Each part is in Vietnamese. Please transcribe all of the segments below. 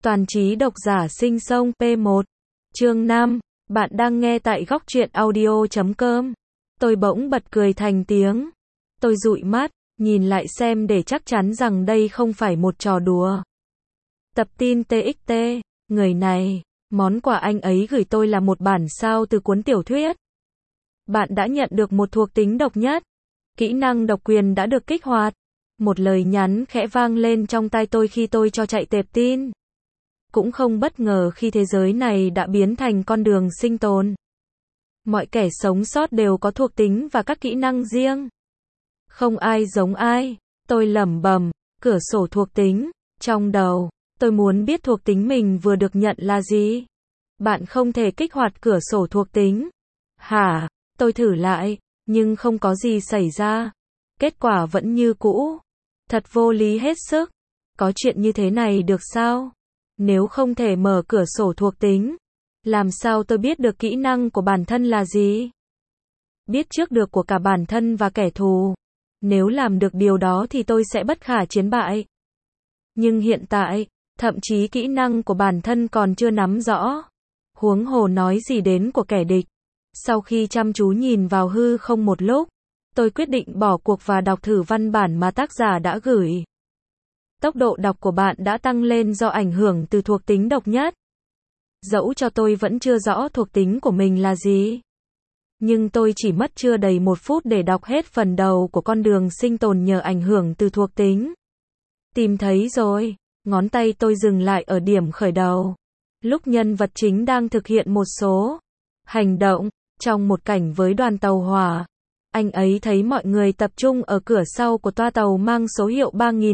Toàn trí độc giả sinh sông P1. Chương 5. Bạn đang nghe tại góc truyện audio.com. Tôi bỗng bật cười thành tiếng. Tôi dụi mắt, nhìn lại xem để chắc chắn rằng đây không phải một trò đùa. Tập tin TXT. Người này, món quà anh ấy gửi tôi là một bản sao từ cuốn tiểu thuyết. Bạn đã nhận được một thuộc tính độc nhất. Kỹ năng độc quyền đã được kích hoạt. Một lời nhắn khẽ vang lên trong tai tôi khi tôi cho chạy tệp tin. Cũng không bất ngờ khi thế giới này đã biến thành con đường sinh tồn. Mọi kẻ sống sót đều có thuộc tính và các kỹ năng riêng. Không ai giống ai. Tôi lẩm bẩm, cửa sổ thuộc tính. Trong đầu, tôi muốn biết thuộc tính mình vừa được nhận là gì. Bạn không thể kích hoạt cửa sổ thuộc tính. Hả? Tôi thử lại, nhưng không có gì xảy ra. Kết quả vẫn như cũ. Thật vô lý hết sức. Có chuyện như thế này được sao? Nếu không thể mở cửa sổ thuộc tính, làm sao tôi biết được kỹ năng của bản thân là gì? Biết trước được của cả bản thân và kẻ thù. Nếu làm được điều đó thì tôi sẽ bất khả chiến bại. Nhưng hiện tại, thậm chí kỹ năng của bản thân còn chưa nắm rõ. Huống hồ nói gì đến của kẻ địch. Sau khi chăm chú nhìn vào hư không một lúc, tôi quyết định bỏ cuộc và đọc thử văn bản mà tác giả đã gửi. Tốc độ đọc của bạn đã tăng lên do ảnh hưởng từ thuộc tính độc nhất. Dẫu cho tôi vẫn chưa rõ thuộc tính của mình là gì. Nhưng tôi chỉ mất chưa đầy 1 phút để đọc hết phần đầu của con đường sinh tồn nhờ ảnh hưởng từ thuộc tính. Tìm thấy rồi, ngón tay tôi dừng lại ở điểm khởi đầu. Lúc nhân vật chính đang thực hiện một số hành động trong một cảnh với đoàn tàu hỏa. Anh ấy thấy mọi người tập trung ở cửa sau của toa tàu mang số hiệu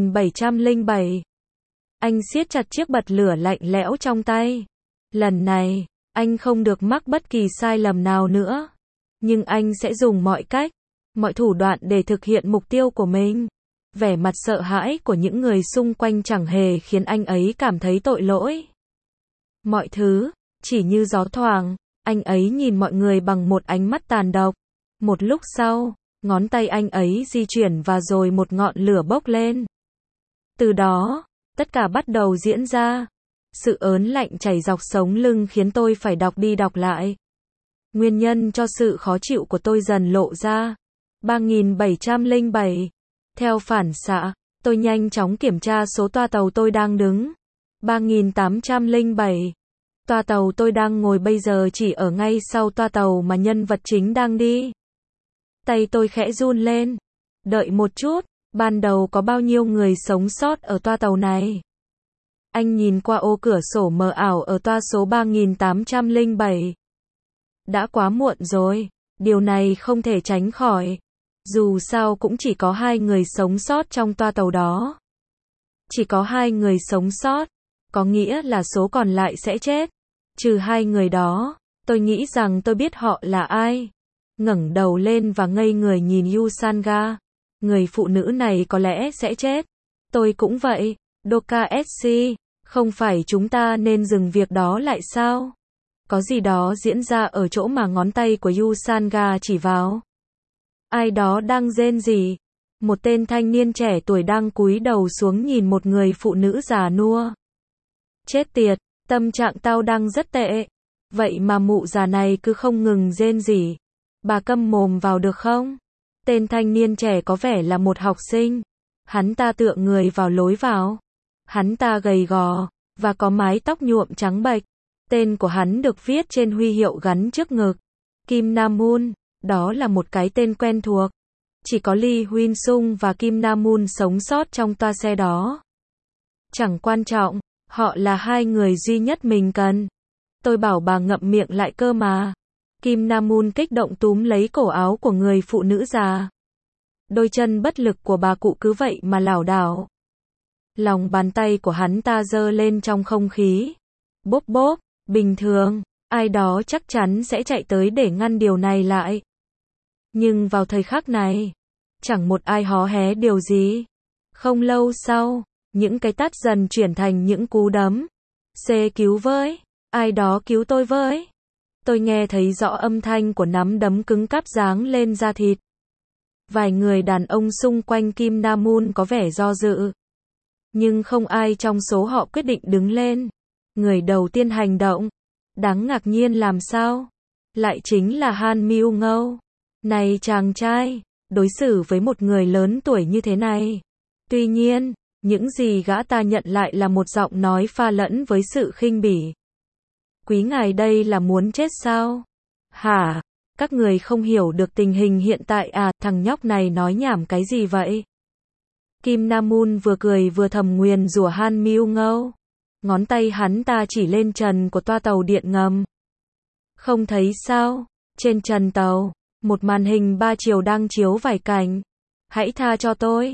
3707. Anh siết chặt chiếc bật lửa lạnh lẽo trong tay. Lần này, anh không được mắc bất kỳ sai lầm nào nữa. Nhưng anh sẽ dùng mọi cách, mọi thủ đoạn để thực hiện mục tiêu của mình. Vẻ mặt sợ hãi của những người xung quanh chẳng hề khiến anh ấy cảm thấy tội lỗi. Mọi thứ, chỉ như gió thoảng, anh ấy nhìn mọi người bằng một ánh mắt tàn độc. Một lúc sau, ngón tay anh ấy di chuyển và rồi một ngọn lửa bốc lên. Từ đó, tất cả bắt đầu diễn ra. Sự ớn lạnh chảy dọc sống lưng khiến tôi phải đọc đi đọc lại. Nguyên nhân cho sự khó chịu của tôi dần lộ ra. 3707. Theo phản xạ, tôi nhanh chóng kiểm tra số toa tàu tôi đang đứng. 3807. Toa tàu tôi đang ngồi bây giờ chỉ ở ngay sau toa tàu mà nhân vật chính đang đi. Tay tôi khẽ run lên. Đợi một chút, ban đầu có bao nhiêu người sống sót ở toa tàu này? Anh nhìn qua ô cửa sổ mờ ảo ở toa số 3807. Đã quá muộn rồi, điều này không thể tránh khỏi. Dù sao cũng chỉ có 2 người sống sót trong toa tàu đó. Chỉ có 2 người sống sót, có nghĩa là số còn lại sẽ chết. Trừ 2 người đó, tôi nghĩ rằng tôi biết họ là ai. Ngẩng đầu lên và ngây người nhìn Yusanga. Người phụ nữ này có lẽ sẽ chết. Tôi cũng vậy. Doka SC, không phải chúng ta nên dừng việc đó lại sao? Có gì đó diễn ra ở chỗ mà ngón tay của Yusanga chỉ vào. Ai đó đang rên rỉ. Một tên thanh niên trẻ tuổi đang cúi đầu xuống nhìn một người phụ nữ già nua. Chết tiệt, tâm trạng tao đang rất tệ. Vậy mà mụ già này cứ không ngừng rên rỉ. Bà câm mồm vào được không? Tên thanh niên trẻ có vẻ là một học sinh. Hắn ta tựa người vào lối vào. Hắn ta gầy gò, và có mái tóc nhuộm trắng bệch. Tên của hắn được viết trên huy hiệu gắn trước ngực. Kim Nam-moon, đó là một cái tên quen thuộc. Chỉ có Lee Huynh-sung và Kim Nam-moon sống sót trong toa xe đó. Chẳng quan trọng, họ là 2 người duy nhất mình cần. Tôi bảo bà ngậm miệng lại cơ mà. Kim Nam-moon kích động túm lấy cổ áo của người phụ nữ già. Đôi chân bất lực của bà cụ cứ vậy mà lảo đảo. Lòng bàn tay của hắn ta giơ lên trong không khí. Bốp bốp, bình thường, ai đó chắc chắn sẽ chạy tới để ngăn điều này lại. Nhưng vào thời khắc này, chẳng một ai hó hé điều gì. Không lâu sau, những cái tát dần chuyển thành những cú đấm. Cứu với, ai đó cứu tôi với. Tôi nghe thấy rõ âm thanh của nắm đấm cứng cáp giáng lên da thịt. Vài người đàn ông xung quanh Kim Nam-moon có vẻ do dự. Nhưng không ai trong số họ quyết định đứng lên. Người đầu tiên hành động, đáng ngạc nhiên làm sao? Lại chính là Han Mưu Ngâu. Này chàng trai, đối xử với một người lớn tuổi như thế này. Tuy nhiên, những gì gã ta nhận lại là một giọng nói pha lẫn với sự khinh bỉ. Quý ngài đây là muốn chết sao? Hả? Các người không hiểu được tình hình hiện tại à, thằng nhóc này nói nhảm cái gì vậy? Kim Nam Mun vừa cười vừa thầm nguyền rủa Han Mưu Ngâu. Ngón tay hắn ta chỉ lên trần của toa tàu điện ngầm. Không thấy sao? Trên trần tàu, một màn hình 3 chiều đang chiếu vài cảnh. Hãy tha cho tôi.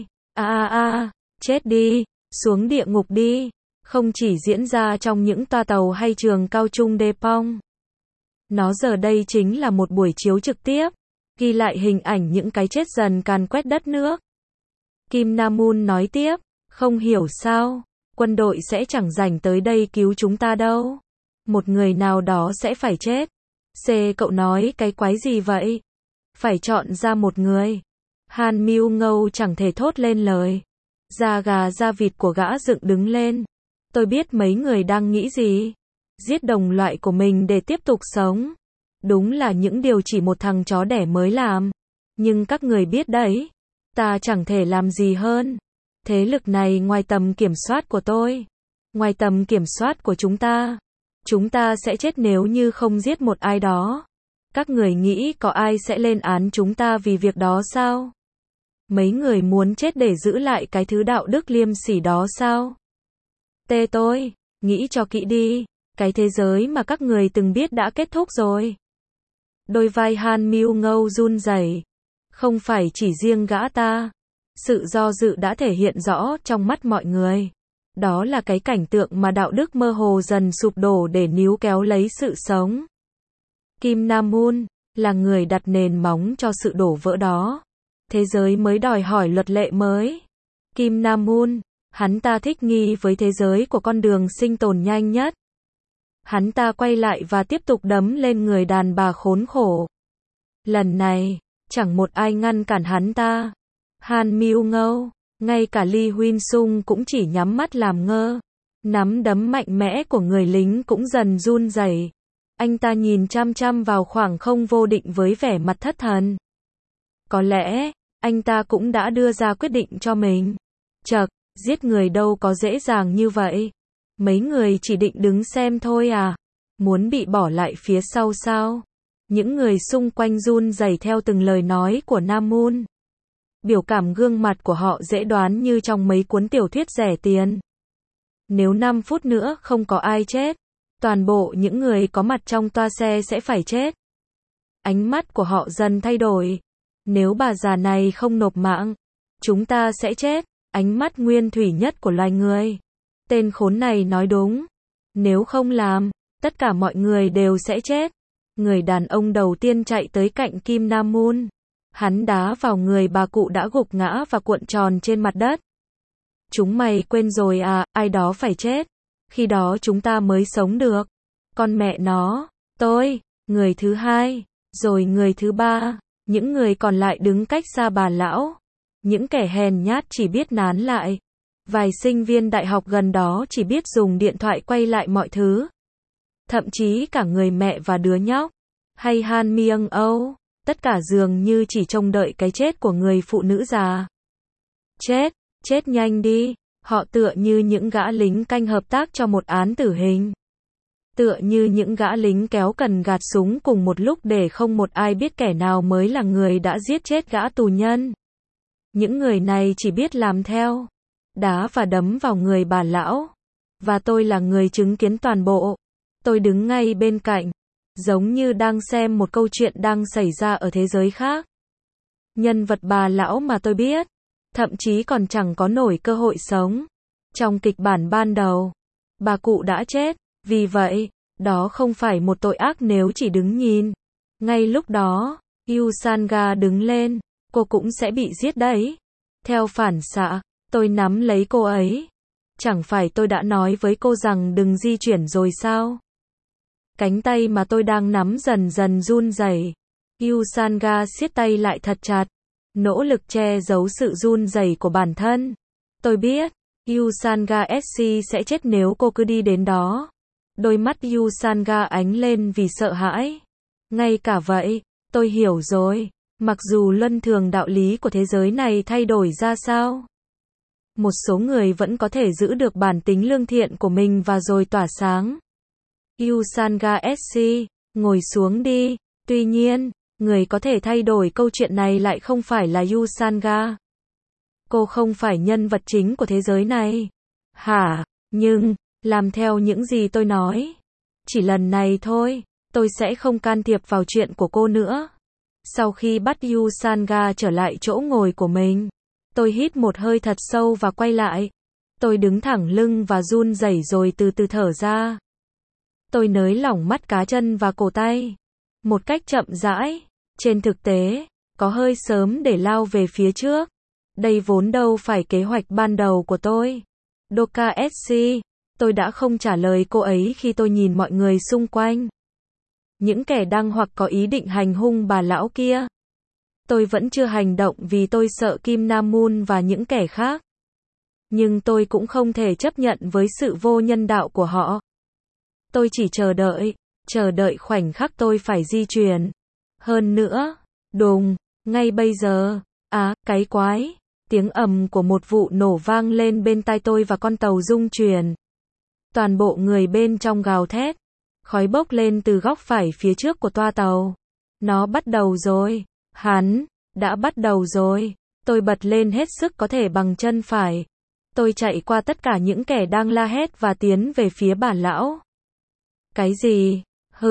Chết đi, xuống địa ngục đi. Không chỉ diễn ra trong những toa tàu hay trường cao trung Đề Pong. Nó giờ đây chính là một buổi chiếu trực tiếp, ghi lại hình ảnh những cái chết dần càn quét đất nước. Kim Nam Mun nói tiếp, không hiểu sao, quân đội sẽ chẳng rảnh tới đây cứu chúng ta đâu. Một người nào đó sẽ phải chết. Cậu nói cái quái gì vậy? Phải chọn ra một người. Han Mưu Ngâu chẳng thể thốt lên lời. Da gà da vịt của gã dựng đứng lên. Tôi biết mấy người đang nghĩ gì. Giết đồng loại của mình để tiếp tục sống. Đúng là những điều chỉ một thằng chó đẻ mới làm. Nhưng các người biết đấy, ta chẳng thể làm gì hơn. Thế lực này ngoài tầm kiểm soát của tôi. Ngoài tầm kiểm soát của chúng ta. Chúng ta sẽ chết nếu như không giết một ai đó. Các người nghĩ có ai sẽ lên án chúng ta vì việc đó sao? Mấy người muốn chết để giữ lại cái thứ đạo đức liêm sỉ đó sao? Tôi, nghĩ cho kỹ đi. Cái thế giới mà các người từng biết đã kết thúc rồi. Đôi vai Han Mưu Ngâu run rẩy. Không phải chỉ riêng gã ta. Sự do dự đã thể hiện rõ trong mắt mọi người. Đó là cái cảnh tượng mà đạo đức mơ hồ dần sụp đổ để níu kéo lấy sự sống. Kim Nam Mun là người đặt nền móng cho sự đổ vỡ đó. Thế giới mới đòi hỏi luật lệ mới. Kim Nam Mun, hắn ta thích nghi với thế giới của con đường sinh tồn nhanh nhất. Hắn ta quay lại và tiếp tục đấm lên người đàn bà khốn khổ. Lần này, chẳng một ai ngăn cản hắn ta. Han Mưu Ngâu, ngay cả Lee Huynh Sung cũng chỉ nhắm mắt làm ngơ. Nắm đấm mạnh mẽ của người lính cũng dần run rẩy. Anh ta nhìn chăm chăm vào khoảng không vô định với vẻ mặt thất thần. Có lẽ, anh ta cũng đã đưa ra quyết định cho mình. Chậc, giết người đâu có dễ dàng như vậy. Mấy người chỉ định đứng xem thôi à? Muốn bị bỏ lại phía sau sao? Những người xung quanh run rẩy theo từng lời nói của Nam Mun. Biểu cảm gương mặt của họ dễ đoán như trong mấy cuốn tiểu thuyết rẻ tiền. Nếu 5 phút nữa không có ai chết, toàn bộ những người có mặt trong toa xe sẽ phải chết. Ánh mắt của họ dần thay đổi. Nếu bà già này không nộp mạng, chúng ta sẽ chết. Ánh mắt nguyên thủy nhất của loài người. Tên khốn này nói đúng. Nếu không làm, tất cả mọi người đều sẽ chết. Người đàn ông đầu tiên chạy tới cạnh Kim Nam Mun. Hắn đá vào người bà cụ đã gục ngã và cuộn tròn trên mặt đất. Chúng mày quên rồi à, ai đó phải chết. Khi đó chúng ta mới sống được. Con mẹ nó, tôi, người thứ hai, rồi người thứ ba. Những người còn lại đứng cách xa bà lão. Những kẻ hèn nhát chỉ biết nán lại. Vài sinh viên đại học gần đó chỉ biết dùng điện thoại quay lại mọi thứ. Thậm chí cả người mẹ và đứa nhóc. Hay Han Myung Âu. Tất cả dường như chỉ trông đợi cái chết của người phụ nữ già. Chết nhanh đi. Họ tựa như những gã lính canh hợp tác cho một án tử hình. Tựa như những gã lính kéo cần gạt súng cùng một lúc để không một ai biết kẻ nào mới là người đã giết chết gã tù nhân. Những người này chỉ biết làm theo. Đá và đấm vào người bà lão. Và tôi là người chứng kiến toàn bộ. Tôi đứng ngay bên cạnh. Giống như đang xem một câu chuyện đang xảy ra ở thế giới khác. Nhân vật bà lão mà tôi biết. Thậm chí còn chẳng có nổi cơ hội sống. Trong kịch bản ban đầu, bà cụ đã chết. Vì vậy, đó không phải một tội ác nếu chỉ đứng nhìn. Ngay lúc đó, Yusanga đứng lên. Cô cũng sẽ bị giết đấy. Theo phản xạ, tôi nắm lấy cô ấy. Chẳng phải tôi đã nói với cô rằng đừng di chuyển rồi sao? Cánh tay mà tôi đang nắm dần dần run rẩy. Yusanga siết tay lại thật chặt. Nỗ lực che giấu sự run rẩy của bản thân. Tôi biết, Yusanga SC sẽ chết nếu cô cứ đi đến đó. Đôi mắt Yusanga ánh lên vì sợ hãi. Ngay cả vậy, tôi hiểu rồi. Mặc dù luân thường đạo lý của thế giới này thay đổi ra sao, một số người vẫn có thể giữ được bản tính lương thiện của mình và rồi tỏa sáng. Yusanga SC, ngồi xuống đi. Tuy nhiên, người có thể thay đổi câu chuyện này lại không phải là Yusanga. Cô không phải nhân vật chính của thế giới này. Hả? Nhưng, làm theo những gì tôi nói. Chỉ lần này thôi, tôi sẽ không can thiệp vào chuyện của cô nữa. Sau khi bắt Yusanga trở lại chỗ ngồi của mình, tôi hít một hơi thật sâu và quay lại. Tôi đứng thẳng lưng và run rẩy rồi từ từ thở ra. Tôi nới lỏng mắt cá chân và cổ tay. Một cách chậm rãi. Trên thực tế, có hơi sớm để lao về phía trước. Đây vốn đâu phải kế hoạch ban đầu của tôi. Doka SC, tôi đã không trả lời cô ấy khi tôi nhìn mọi người xung quanh. Những kẻ đang hoặc có ý định hành hung bà lão kia. Tôi vẫn chưa hành động vì tôi sợ Kim Nam Moon và những kẻ khác. Nhưng tôi cũng không thể chấp nhận với sự vô nhân đạo của họ. Tôi chỉ chờ đợi khoảnh khắc tôi phải di chuyển. Hơn nữa, đùng, ngay bây giờ, cái quái, tiếng ầm của một vụ nổ vang lên bên tai tôi và con tàu rung chuyển. Toàn bộ người bên trong gào thét, khói bốc lên từ góc phải phía trước của toa tàu. Nó bắt đầu rồi, đã bắt đầu rồi. Tôi bật lên hết sức có thể bằng chân phải. Tôi chạy qua tất cả những kẻ đang la hét và tiến về phía bà lão. Cái gì?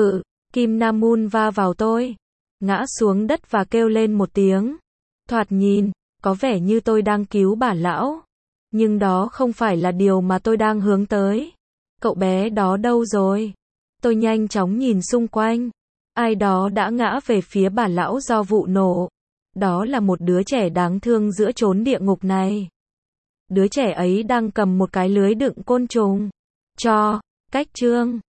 Kim Nam Moon va vào tôi, ngã xuống đất và kêu lên một tiếng. Thoạt nhìn, có vẻ như tôi đang cứu bà lão. Nhưng đó không phải là điều mà tôi đang hướng tới. Cậu bé đó đâu rồi? Tôi nhanh chóng nhìn xung quanh. Ai đó đã ngã về phía bà lão do vụ nổ. Đó là một đứa trẻ đáng thương giữa chốn địa ngục này. Đứa trẻ ấy đang cầm một cái lưới đựng côn trùng. Cách Trương,